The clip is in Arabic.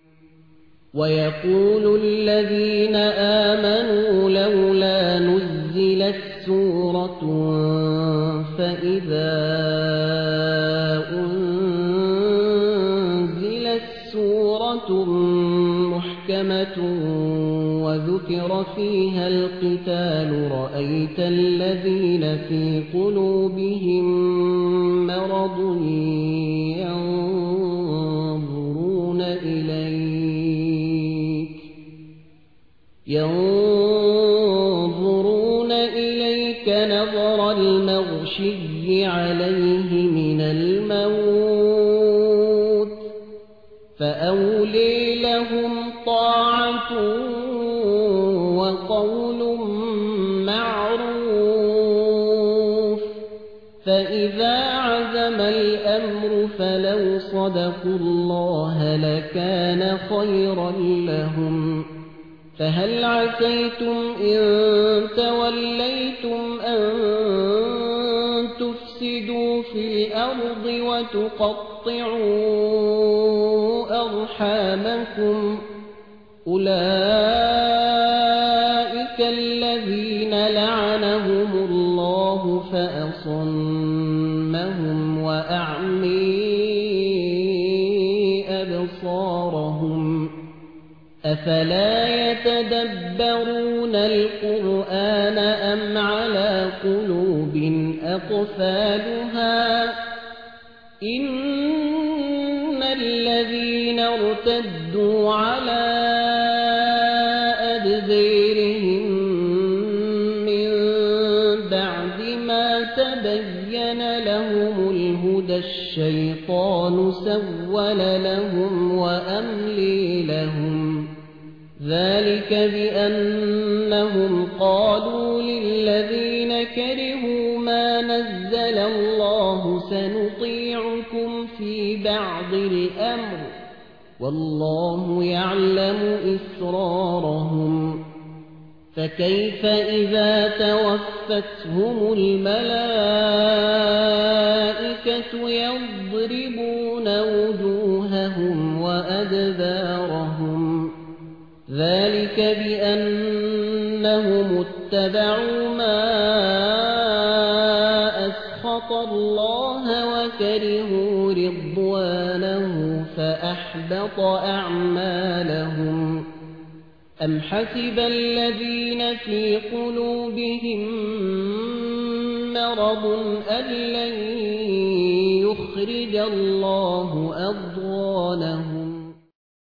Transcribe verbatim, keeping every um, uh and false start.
ويقول الذين آمنوا لولا نزلت سورة فإذا أنزلت سورة محكمة وذكر فيها القتال رأيت الذين في قلوبهم مرض ينظرون إليك ينظرون إليك نظر المغشي عليه من الموت فأولي لهم طاعة وقول معروف فإذا عزم الأمر فلو صدقوا الله لكان خيرا لهم فهل عسيتم إن توليتم أن تفسدوا في الأرض وتقطعوا أرحامكم أولئك الذين لعنهم الله فأصمهم وأعمي أبصارهم أفلا يتدبرون القرآن أم على قلوب أقفالها إن الذين ارتدوا على أدبيرهم من بعد ما تبين لهم الهدى الشيطان سول لهم وأملي لهم ذلك بأنهم قالوا للذين كرهوا ما نزل الله سنطيعكم في بعض الأمر والله يعلم إسرارهم فكيف إذا توفتهم الملائكة يضربون وجوههم وأدبارهم ذلك بأنهم اتبعوا ما أسخط الله وكرهوا رضوانه فأحبط أعمالهم أم حسب الذين في قلوبهم مرض أن لن يخرج الله أضغانهم